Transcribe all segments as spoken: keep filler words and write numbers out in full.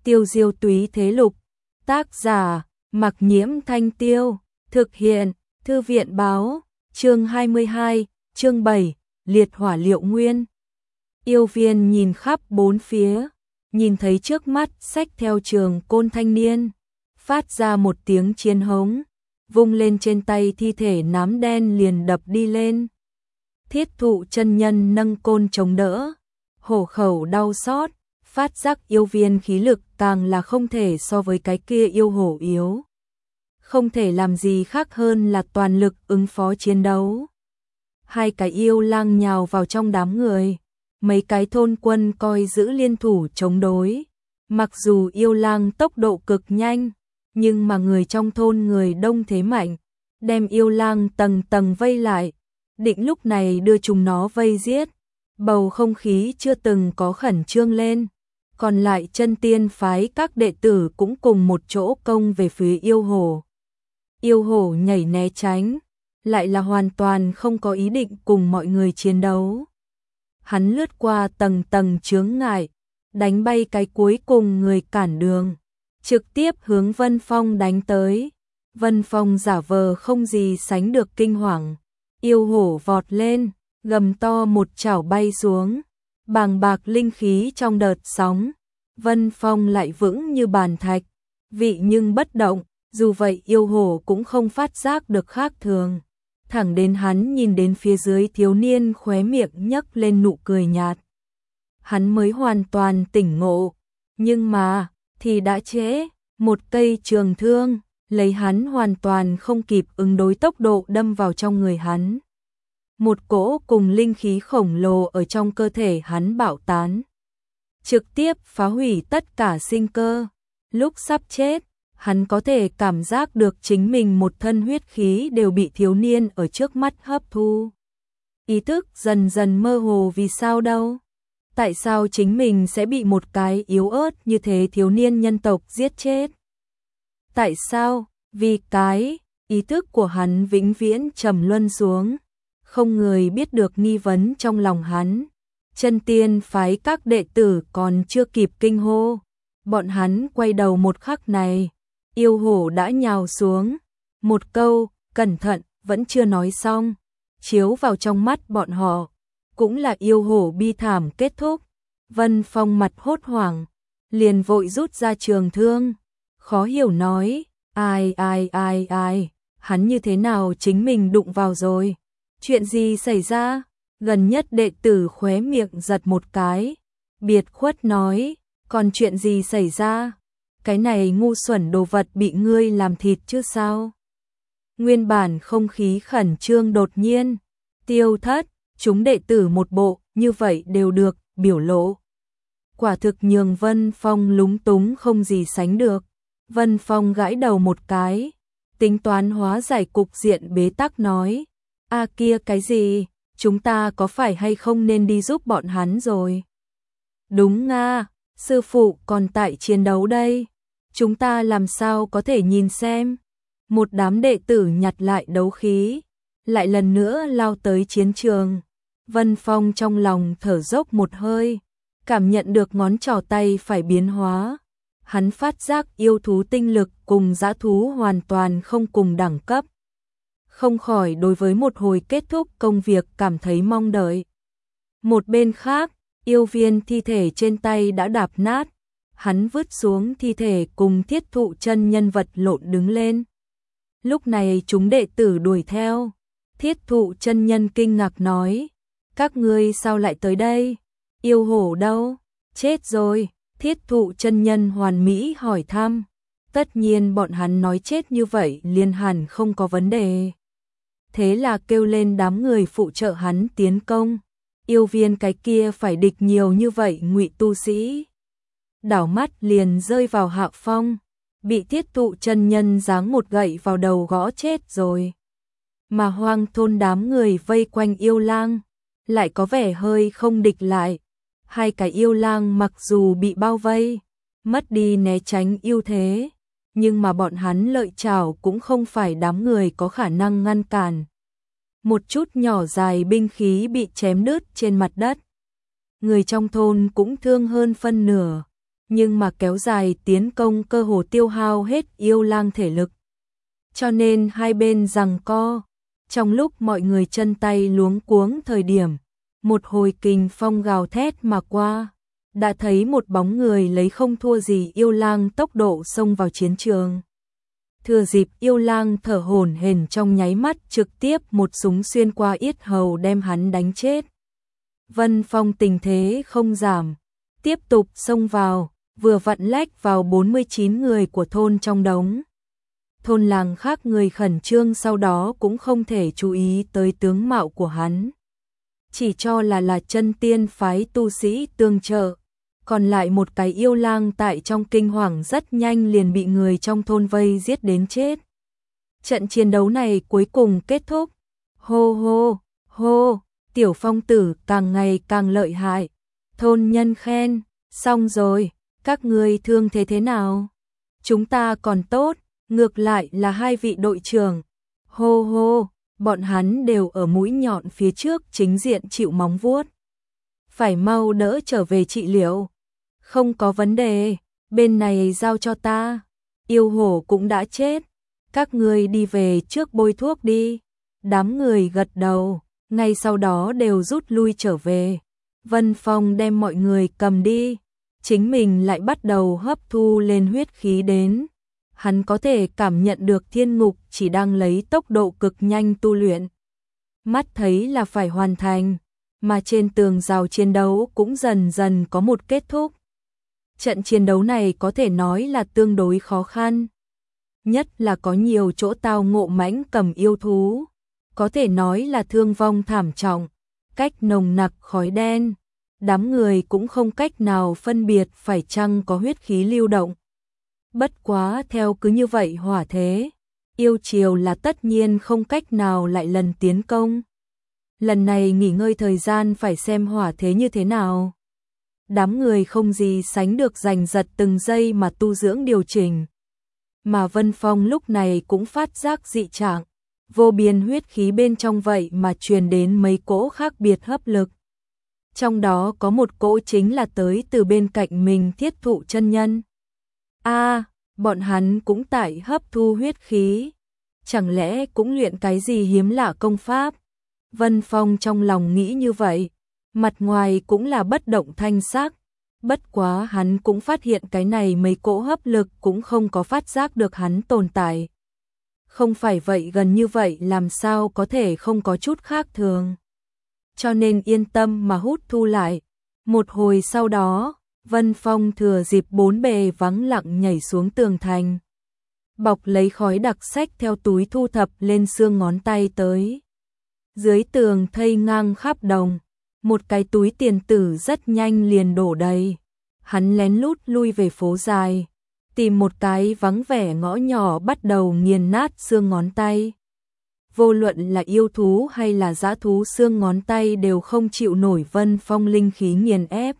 Tiêu diêu túy thế lục, tác giả, Mặc Nhiễm Thanh Tiêu, thực hiện, Thư viện báo, chương hai mươi hai, chương bảy, liệt hỏa liệu nguyên. Yêu viên nhìn khắp bốn phía, nhìn thấy trước mắt xách theo trường côn thanh niên, phát ra một tiếng chiến hống, vung lên trên tay thi thể nám đen liền đập đi lên. Thiết thụ chân nhân nâng côn chống đỡ, hổ khẩu đau xót, phát giác yêu viên khí lực càng là không thể so với cái kia yêu hổ yếu. Không thể làm gì khác hơn là toàn lực ứng phó chiến đấu. Hai cái yêu lang nhào vào trong đám người, mấy cái thôn quân coi giữ liên thủ chống đối. Mặc dù yêu lang tốc độ cực nhanh, nhưng mà người trong thôn người đông thế mạnh, đem yêu lang tầng tầng vây lại, định lúc này đưa chúng nó vây giết. Bầu không khí chưa từng có khẩn trương lên, còn lại chân tiên phái các đệ tử cũng cùng một chỗ công về phía yêu hổ. Yêu hổ nhảy né tránh, lại là hoàn toàn không có ý định cùng mọi người chiến đấu. Hắn lướt qua tầng tầng chướng ngại, đánh bay cái cuối cùng người cản đường, trực tiếp hướng Vân Phong đánh tới. Vân Phong giả vờ không gì sánh được kinh hoàng, yêu hổ vọt lên, gầm to một chảo bay xuống, bàng bạc linh khí trong đợt sóng. Vân Phong lại vững như bàn thạch, vị nhưng bất động, dù vậy yêu hổ cũng không phát giác được khác thường. Thẳng đến hắn nhìn đến phía dưới thiếu niên khóe miệng nhấc lên nụ cười nhạt, hắn mới hoàn toàn tỉnh ngộ, nhưng mà, thì đã trễ, một cây trường thương, lấy hắn hoàn toàn không kịp ứng đối tốc độ đâm vào trong người hắn. Một cỗ cùng linh khí khổng lồ ở trong cơ thể hắn bạo tán, trực tiếp phá hủy tất cả sinh cơ. Lúc sắp chết, hắn có thể cảm giác được chính mình một thân huyết khí đều bị thiếu niên ở trước mắt hấp thu. Ý thức dần dần mơ hồ, vì sao đâu? Tại sao chính mình sẽ bị một cái yếu ớt như thế thiếu niên nhân tộc giết chết? Tại sao? Vì cái, ý thức của hắn vĩnh viễn trầm luân xuống. Không người biết được nghi vấn trong lòng hắn. Chân tiên phái các đệ tử còn chưa kịp kinh hô, bọn hắn quay đầu một khắc này, yêu hổ đã nhào xuống. Một câu, cẩn thận, vẫn chưa nói xong, chiếu vào trong mắt bọn họ, cũng là yêu hổ bi thảm kết thúc. Vân Phong mặt hốt hoảng, liền vội rút ra trường thương, khó hiểu nói, ai ai ai ai, hắn như thế nào chính mình đụng vào rồi, chuyện gì xảy ra? Gần nhất đệ tử khóe miệng giật một cái, biệt khuất nói, còn chuyện gì xảy ra? Cái này ngu xuẩn đồ vật bị ngươi làm thịt chứ sao? Nguyên bản không khí khẩn trương đột nhiên tiêu thất, chúng đệ tử một bộ như vậy đều được biểu lộ. Quả thực nhường Vân Phong lúng túng không gì sánh được. Vân Phong gãi đầu một cái, tính toán hóa giải cục diện bế tắc nói, a kia cái gì, chúng ta có phải hay không nên đi giúp bọn hắn rồi? Đúng nga, sư phụ còn tại chiến đấu đây, chúng ta làm sao có thể nhìn xem? Một đám đệ tử nhặt lại đấu khí, lại lần nữa lao tới chiến trường. Vân Phong trong lòng thở dốc một hơi, cảm nhận được ngón trỏ tay phải biến hóa. Hắn phát giác yêu thú tinh lực cùng dã thú hoàn toàn không cùng đẳng cấp. Không khỏi đối với một hồi kết thúc công việc cảm thấy mong đợi. Một bên khác, yêu viên thi thể trên tay đã đạp nát, hắn vứt xuống thi thể cùng thiết thụ chân nhân vật lộn đứng lên. Lúc này chúng đệ tử đuổi theo, thiết thụ chân nhân kinh ngạc nói, các ngươi sao lại tới đây? Yêu hổ đâu? Chết rồi. Thiết thụ chân nhân hoàn mỹ hỏi thăm. Tất nhiên bọn hắn nói chết như vậy liền hẳn không có vấn đề. Thế là kêu lên đám người phụ trợ hắn tiến công. Yêu viên cái kia phải địch nhiều như vậy ngụy tu sĩ. Đảo mắt liền rơi vào hạ phong, bị thiết thụ chân nhân giáng một gậy vào đầu gõ chết rồi. Mà hoang thôn đám người vây quanh yêu lang, lại có vẻ hơi không địch lại. Hai cái yêu lang mặc dù bị bao vây, mất đi né tránh ưu thế, nhưng mà bọn hắn lợi chảo cũng không phải đám người có khả năng ngăn cản. Một chút nhỏ dài binh khí bị chém đứt trên mặt đất. Người trong thôn cũng thương hơn phân nửa, nhưng mà kéo dài tiến công cơ hồ tiêu hao hết yêu lang thể lực. Cho nên hai bên giằng co, trong lúc mọi người chân tay luống cuống thời điểm, một hồi kình phong gào thét mà qua, đã thấy một bóng người lấy không thua gì yêu lang tốc độ xông vào chiến trường. Thừa dịp yêu lang thở hổn hển trong nháy mắt trực tiếp một súng xuyên qua yết hầu đem hắn đánh chết. Vân Phong tình thế không giảm, tiếp tục xông vào, vừa vặn lách vào bốn mươi chín người của thôn trong đống. Thôn làng khác người khẩn trương sau đó cũng không thể chú ý tới tướng mạo của hắn. Chỉ cho là là chân tiên phái tu sĩ tương trợ. Còn lại một cái yêu lang tại trong kinh hoàng rất nhanh liền bị người trong thôn vây giết đến chết. Trận chiến đấu này cuối cùng kết thúc. Hô hô, hô, Tiểu Phong tử càng ngày càng lợi hại. Thôn nhân khen, xong rồi, các ngươi thương thế thế nào? Chúng ta còn tốt, ngược lại là hai vị đội trưởng. Hô hô, bọn hắn đều ở mũi nhọn phía trước chính diện chịu móng vuốt. Phải mau đỡ trở về trị liệu. Không có vấn đề, bên này giao cho ta. Yêu hổ cũng đã chết. Các ngươi đi về trước bôi thuốc đi. Đám người gật đầu, ngay sau đó đều rút lui trở về. Vân Phong đem mọi người cầm đi, chính mình lại bắt đầu hấp thu lên huyết khí đến. Hắn có thể cảm nhận được thiên ngục chỉ đang lấy tốc độ cực nhanh tu luyện. Mắt thấy là phải hoàn thành, mà trên tường rào chiến đấu cũng dần dần có một kết thúc. Trận chiến đấu này có thể nói là tương đối khó khăn. Nhất là có nhiều chỗ tao ngộ mãnh cầm yêu thú. Có thể nói là thương vong thảm trọng, cách nồng nặc khói đen. Đám người cũng không cách nào phân biệt phải chăng có huyết khí lưu động. Bất quá theo cứ như vậy hỏa thế, yêu chiều là tất nhiên không cách nào lại lần tiến công. Lần này nghỉ ngơi thời gian phải xem hỏa thế như thế nào. Đám người không gì sánh được giành giật từng giây mà tu dưỡng điều chỉnh. Mà Vân Phong lúc này cũng phát giác dị trạng, vô biên huyết khí bên trong vậy mà truyền đến mấy cỗ khác biệt hấp lực. Trong đó có một cỗ chính là tới từ bên cạnh mình Thiết Thụ chân nhân. A, à, bọn hắn cũng tại hấp thu huyết khí. Chẳng lẽ cũng luyện cái gì hiếm lạ công pháp? Vân Phong trong lòng nghĩ như vậy, mặt ngoài cũng là bất động thanh sắc. Bất quá hắn cũng phát hiện cái này mấy cỗ hấp lực cũng không có phát giác được hắn tồn tại. Không phải vậy gần như vậy làm sao có thể không có chút khác thường. Cho nên yên tâm mà hút thu lại. Một hồi sau đó, Vân Phong thừa dịp bốn bề vắng lặng nhảy xuống tường thành. Bọc lấy khói đặc sách theo túi thu thập lên xương ngón tay tới. Dưới tường thây ngang khắp đồng, một cái túi tiền tử rất nhanh liền đổ đầy. Hắn lén lút lui về phố dài, tìm một cái vắng vẻ ngõ nhỏ bắt đầu nghiền nát xương ngón tay. Vô luận là yêu thú hay là dã thú xương ngón tay đều không chịu nổi Vân Phong linh khí nghiền ép.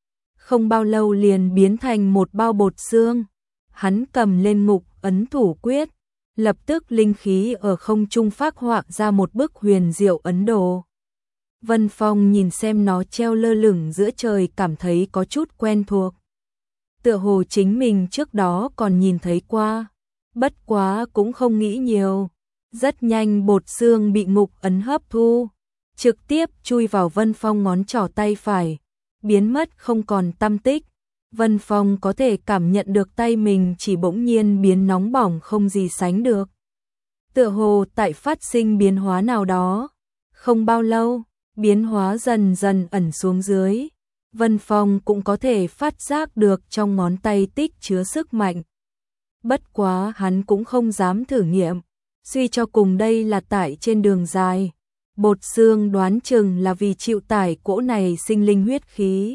Không bao lâu liền biến thành một bao bột xương. Hắn cầm lên ngục ấn thủ quyết, lập tức linh khí ở không trung phác họa ra một bức huyền diệu ấn đồ. Vân Phong nhìn xem nó treo lơ lửng giữa trời cảm thấy có chút quen thuộc. Tựa hồ chính mình trước đó còn nhìn thấy qua, bất quá cũng không nghĩ nhiều. Rất nhanh bột xương bị ngục ấn hấp thu, trực tiếp chui vào Vân Phong ngón trỏ tay phải, biến mất không còn tăm tích. Vân Phong có thể cảm nhận được tay mình chỉ bỗng nhiên biến nóng bỏng không gì sánh được. Tựa hồ tại phát sinh biến hóa nào đó. Không bao lâu, biến hóa dần dần ẩn xuống dưới. Vân Phong cũng có thể phát giác được trong ngón tay tích chứa sức mạnh. Bất quá hắn cũng không dám thử nghiệm. Suy cho cùng đây là tại trên đường dài. Bột xương đoán chừng là vì chịu tải cỗ này sinh linh huyết khí.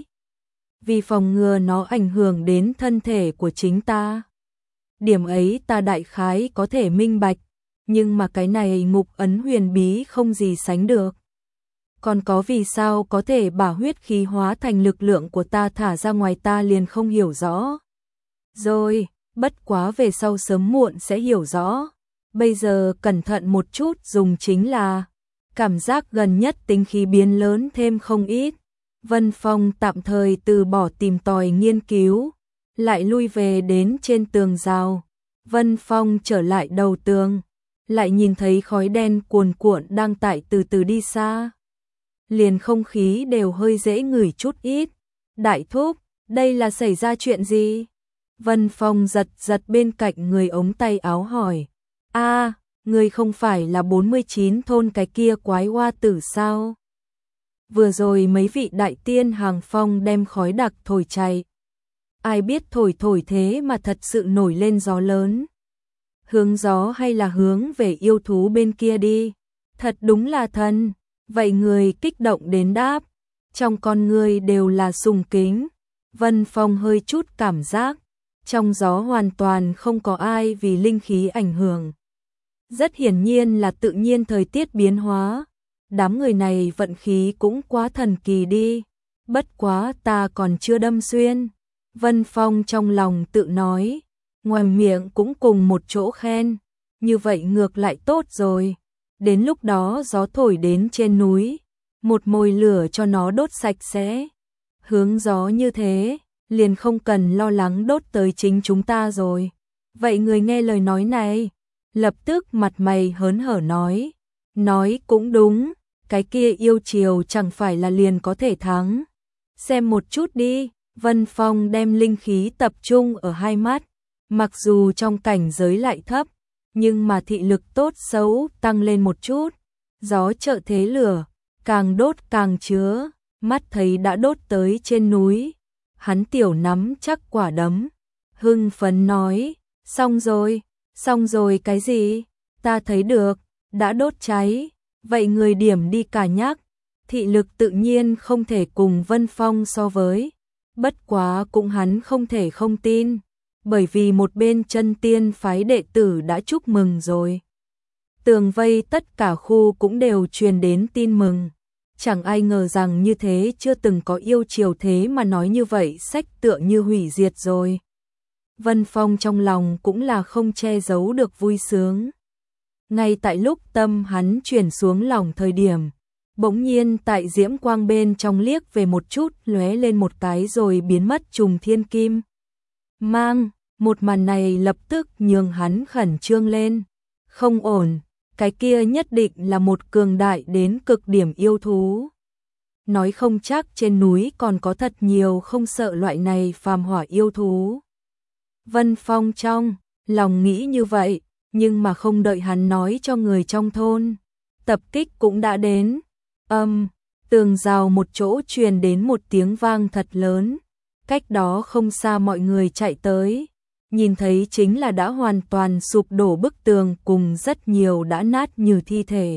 Vì phòng ngừa nó ảnh hưởng đến thân thể của chính ta. Điểm ấy ta đại khái có thể minh bạch, nhưng mà cái này ngục ấn huyền bí không gì sánh được. Còn có vì sao có thể把huyết khí hóa thành lực lượng của ta thả ra ngoài ta liền không hiểu rõ. Rồi, bất quá về sau sớm muộn sẽ hiểu rõ. Bây giờ cẩn thận một chút dùng chính là cảm giác gần nhất tính khí biến lớn thêm không ít. Vân Phong tạm thời từ bỏ tìm tòi nghiên cứu, lại lui về đến trên tường rào. Vân Phong trở lại đầu tường, lại nhìn thấy khói đen cuồn cuộn đang tải từ từ đi xa. Liền không khí đều hơi dễ ngửi chút ít. Đại thúc, đây là xảy ra chuyện gì? Vân Phong giật giật bên cạnh người ống tay áo hỏi. A, người không phải là bốn mươi chín thôn cái kia quái hoa tử sao? Vừa rồi mấy vị đại tiên hàng phong đem khói đặc thổi chạy. Ai biết thổi thổi thế mà thật sự nổi lên gió lớn. Hướng gió hay là hướng về yêu thú bên kia đi? Thật đúng là thần. Vậy người kích động đến đáp. Trong con người đều là sùng kính. Vân Phong hơi chút cảm giác. Trong gió hoàn toàn không có ai vì linh khí ảnh hưởng. Rất hiển nhiên là tự nhiên thời tiết biến hóa. Đám người này vận khí cũng quá thần kỳ đi. Bất quá ta còn chưa đâm xuyên. Vân Phong trong lòng tự nói. Ngoài miệng cũng cùng một chỗ khen. Như vậy ngược lại tốt rồi. Đến lúc đó gió thổi đến trên núi. Một mồi lửa cho nó đốt sạch sẽ. Hướng gió như thế, liền không cần lo lắng đốt tới chính chúng ta rồi. Vậy người nghe lời nói này, lập tức mặt mày hớn hở nói. Nói cũng đúng, cái kia yêu chiều chẳng phải là liền có thể thắng. Xem một chút đi, Vân Phong đem linh khí tập trung ở hai mắt. Mặc dù trong cảnh giới lại thấp, nhưng mà thị lực tốt xấu tăng lên một chút. Gió trợ thế lửa, càng đốt càng chứa, mắt thấy đã đốt tới trên núi. Hắn tiểu nắm chắc quả đấm, hưng phấn nói, xong rồi, xong rồi cái gì? Ta thấy được, đã đốt cháy, vậy người điểm đi cả nhắc. Thị lực tự nhiên không thể cùng Vân Phong so với, bất quá cũng hắn không thể không tin, bởi vì một bên chân tiên phái đệ tử đã chúc mừng rồi. Tường vây tất cả khu cũng đều truyền đến tin mừng. Chẳng ai ngờ rằng như thế chưa từng có yêu chiều thế mà nói như vậy sách tựa như hủy diệt rồi. Vân Phong trong lòng cũng là không che giấu được vui sướng. Ngay tại lúc tâm hắn chuyển xuống lòng thời điểm, bỗng nhiên tại diễm quang bên trong liếc về một chút lóe lên một cái rồi biến mất trùng thiên kim. Mang, một màn này lập tức nhường hắn khẩn trương lên. Không ổn. Cái kia nhất định là một cường đại đến cực điểm yêu thú. Nói không chắc trên núi còn có thật nhiều không sợ loại này phàm hỏa yêu thú. Vân Phong trong lòng nghĩ như vậy, nhưng mà không đợi hắn nói cho người trong thôn. Tập kích cũng đã đến. Âm, tường rào một chỗ truyền đến một tiếng vang thật lớn. Cách đó không xa mọi người chạy tới. Nhìn thấy chính là đã hoàn toàn sụp đổ bức tường cùng rất nhiều đã nát như thi thể.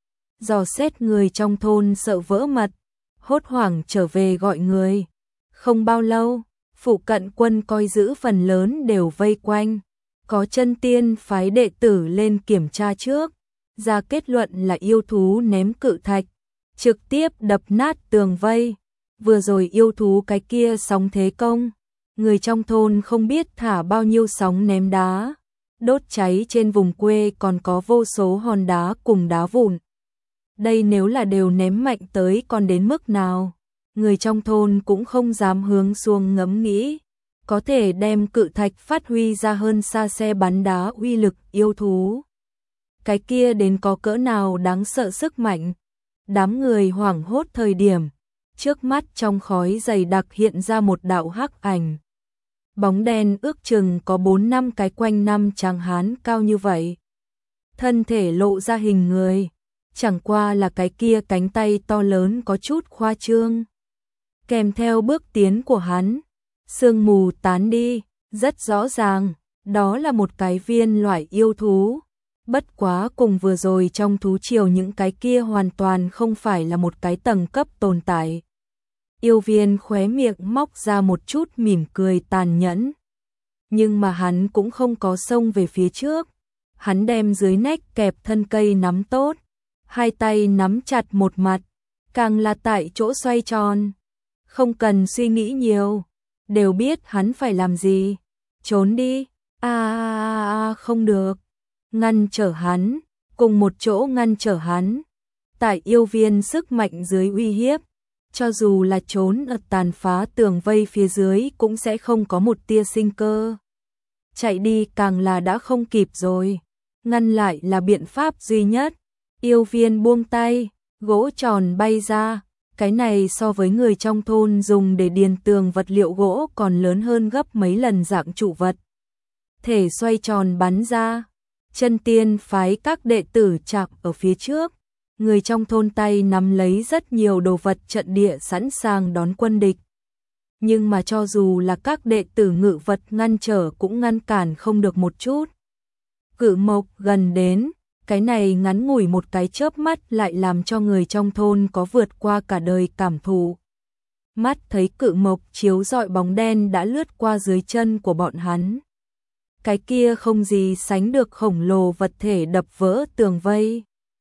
Dò xét người trong thôn sợ vỡ mật, hốt hoảng trở về gọi người. Không bao lâu, phụ cận quân coi giữ phần lớn đều vây quanh. Có chân tiên phái đệ tử lên kiểm tra trước, ra kết luận là yêu thú ném cự thạch, trực tiếp đập nát tường vây. Vừa rồi yêu thú cái kia sóng thế công. Người trong thôn không biết thả bao nhiêu sóng ném đá, đốt cháy trên vùng quê còn có vô số hòn đá cùng đá vụn. Đây nếu là đều ném mạnh tới còn đến mức nào, người trong thôn cũng không dám hướng xuống ngẫm nghĩ, có thể đem cự thạch phát huy ra hơn xa xe bắn đá uy lực yêu thú. Cái kia đến có cỡ nào đáng sợ sức mạnh. Đám người hoảng hốt thời điểm, trước mắt trong khói dày đặc hiện ra một đạo hắc ảnh. Bóng đen ước chừng có bốn năm cái quanh năm tráng hán cao như vậy. Thân thể lộ ra hình người, chẳng qua là cái kia cánh tay to lớn có chút khoa trương. Kèm theo bước tiến của hắn, sương mù tán đi, rất rõ ràng, đó là một cái viên loại yêu thú. Bất quá cùng vừa rồi trong thú triều những cái kia hoàn toàn không phải là một cái tầng cấp tồn tại. Yêu viên khóe miệng móc ra một chút mỉm cười tàn nhẫn. Nhưng mà hắn cũng không có xông về phía trước. Hắn đem dưới nách kẹp thân cây nắm tốt. Hai tay nắm chặt một mặt. Càng là tại chỗ xoay tròn. Không cần suy nghĩ nhiều. Đều biết hắn phải làm gì. Trốn đi. À, à, à không được. Ngăn trở hắn. Cùng một chỗ ngăn trở hắn. Tại yêu viên sức mạnh dưới uy hiếp. cho dù là trốn ở tàn phá tường vây phía dưới cũng sẽ không có một tia sinh cơ. Chạy đi càng là đã không kịp rồi, ngăn lại là biện pháp duy nhất. Yêu viên buông tay, gỗ tròn bay ra, cái này so với người trong thôn dùng để điền tường vật liệu gỗ còn lớn hơn gấp mấy lần dạng trụ vật. Thể xoay tròn bắn ra, chân tiên phái các đệ tử chạm ở phía trước, người trong thôn tay nắm lấy rất nhiều đồ vật trận địa sẵn sàng đón quân địch. Nhưng mà cho dù là các đệ tử ngự vật ngăn trở cũng ngăn cản không được một chút. Cự mộc gần đến, cái này ngắn ngủi một cái chớp mắt lại làm cho người trong thôn có vượt qua cả đời cảm thụ. Mắt thấy cự mộc chiếu rọi bóng đen đã lướt qua dưới chân của bọn hắn. Cái kia không gì sánh được khổng lồ vật thể đập vỡ tường vây,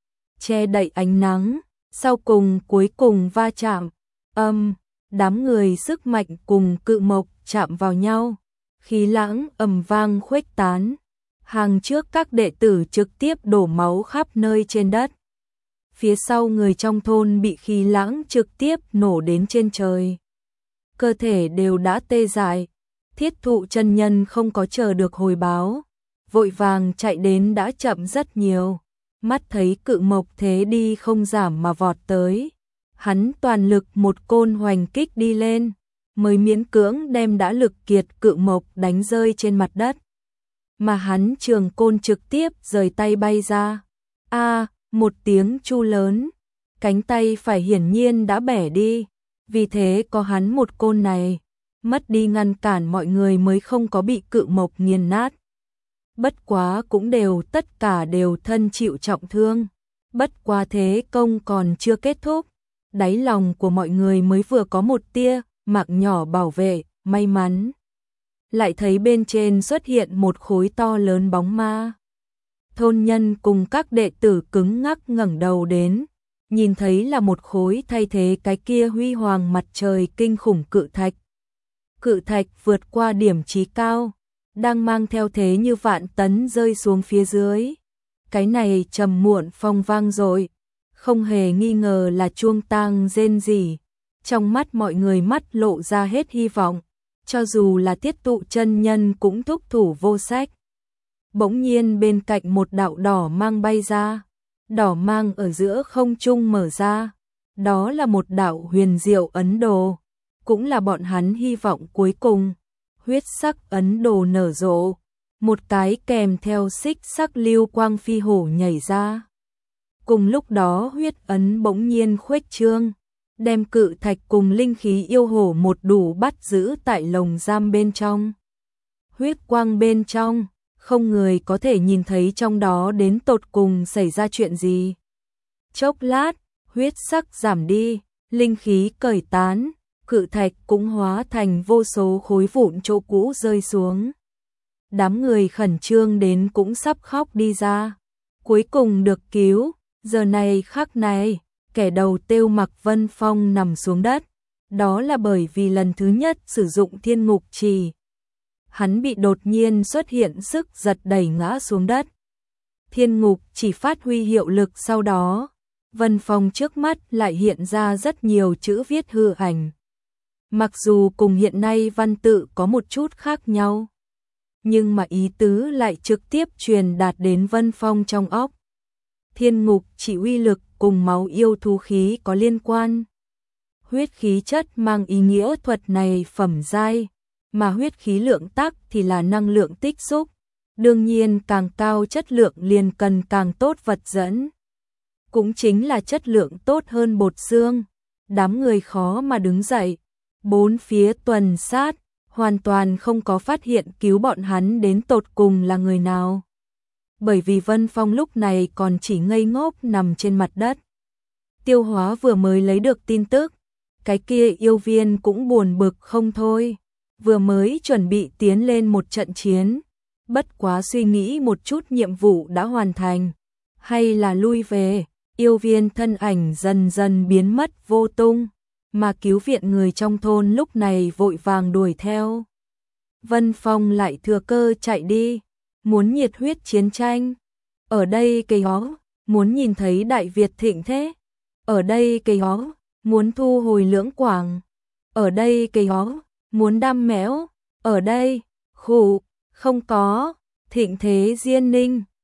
che đậy ánh nắng, sau cùng cuối cùng va chạm, âm, đám người sức mạnh cùng cự mộc chạm vào nhau, khí lãng ầm vang khuếch tán, hàng trước các đệ tử trực tiếp đổ máu khắp nơi trên đất. Phía sau người trong thôn bị khí lãng trực tiếp nổ đến trên trời, cơ thể đều đã tê dại. Thiết thụ chân nhân không có chờ được hồi báo, vội vàng chạy đến đã chậm rất nhiều, mắt thấy cự mộc thế đi không giảm mà vọt tới. Hắn toàn lực một côn hoành kích đi lên, mới miễn cưỡng đem đã lực kiệt cự mộc đánh rơi trên mặt đất. Mà hắn trường côn trực tiếp rời tay bay ra. A, một tiếng chu lớn, cánh tay phải hiển nhiên đã bẻ đi, vì thế có hắn một côn này, mất đi ngăn cản mọi người mới không có bị cự mộc nghiền nát. Bất quá cũng đều tất cả đều thân chịu trọng thương. Bất quá thế công còn chưa kết thúc, đáy lòng của mọi người mới vừa có một tia mạng nhỏ bảo vệ, may mắn. Lại thấy bên trên xuất hiện một khối to lớn bóng ma. Thôn nhân cùng các đệ tử cứng ngắc ngẩng đầu đến, nhìn thấy là một khối thay thế cái kia huy hoàng mặt trời kinh khủng cự thạch. Cự thạch vượt qua điểm chí cao, đang mang theo thế như vạn tấn rơi xuống phía dưới. Cái này trầm muộn phong vang rồi, không hề nghi ngờ là chuông tang rên rỉ. Trong mắt mọi người mắt lộ ra hết hy vọng, cho dù là Tiết Tụ chân nhân cũng thúc thủ vô sách. Bỗng nhiên bên cạnh một đạo đỏ mang bay ra, đỏ mang ở giữa không trung mở ra, đó là một đạo huyền diệu ấn đồ, cũng là bọn hắn hy vọng cuối cùng. Huyết sắc ấn đồ nở rộ, một cái kèm theo xích sắc lưu quang phi hổ nhảy ra. Cùng lúc đó huyết ấn bỗng nhiên khuếch trương, đem cự thạch cùng linh khí yêu hổ một đủ bắt giữ tại lồng giam bên trong. Huyết quang bên trong, không người có thể nhìn thấy trong đó đến tột cùng xảy ra chuyện gì. Chốc lát, huyết sắc giảm đi, linh khí cởi tán, cự thạch cũng hóa thành vô số khối vụn chỗ cũ rơi xuống. Đám người khẩn trương đến cũng sắp khóc đi ra. Cuối cùng được cứu, giờ này khắc này, kẻ đầu têu Mặc Vân Phong nằm xuống đất. Đó là bởi vì lần thứ nhất sử dụng thiên ngục trì, hắn bị đột nhiên xuất hiện sức giật đẩy ngã xuống đất. Thiên ngục chỉ phát huy hiệu lực sau đó, Vân Phong trước mắt lại hiện ra rất nhiều chữ viết hư ảnh. Mặc dù cùng hiện nay văn tự có một chút khác nhau, nhưng mà ý tứ lại trực tiếp truyền đạt đến Vân Phong trong óc. Thiên ngục chỉ uy lực cùng máu yêu thú khí có liên quan. Huyết khí chất mang ý nghĩa thuật này phẩm giai, mà huyết khí lượng tắc thì là năng lượng tích xúc. Đương nhiên càng cao chất lượng liền cần càng tốt vật dẫn. Cũng chính là chất lượng tốt hơn bột xương. Đám người khó mà đứng dậy. Bốn phía tuần sát, hoàn toàn không có phát hiện cứu bọn hắn đến tột cùng là người nào. Bởi vì Vân Phong lúc này còn chỉ ngây ngốc nằm trên mặt đất. Tiêu Hóa vừa mới lấy được tin tức, cái kia yêu viên cũng buồn bực không thôi. Vừa mới chuẩn bị tiến lên một trận chiến, bất quá suy nghĩ một chút nhiệm vụ đã hoàn thành, hay là lui về, yêu viên thân ảnh dần dần biến mất vô tung, mà cứu viện người trong thôn lúc này vội vàng đuổi theo. Vân Phong lại thừa cơ chạy đi, muốn nhiệt huyết chiến tranh. Ở đây cây ó, muốn nhìn thấy Đại Việt thịnh thế. Ở đây cây ó, muốn thu hồi Lưỡng Quảng, ở đây cây ó, muốn đam mẽo, ở đây, khụ, không có, Thịnh Thế Diên Ninh,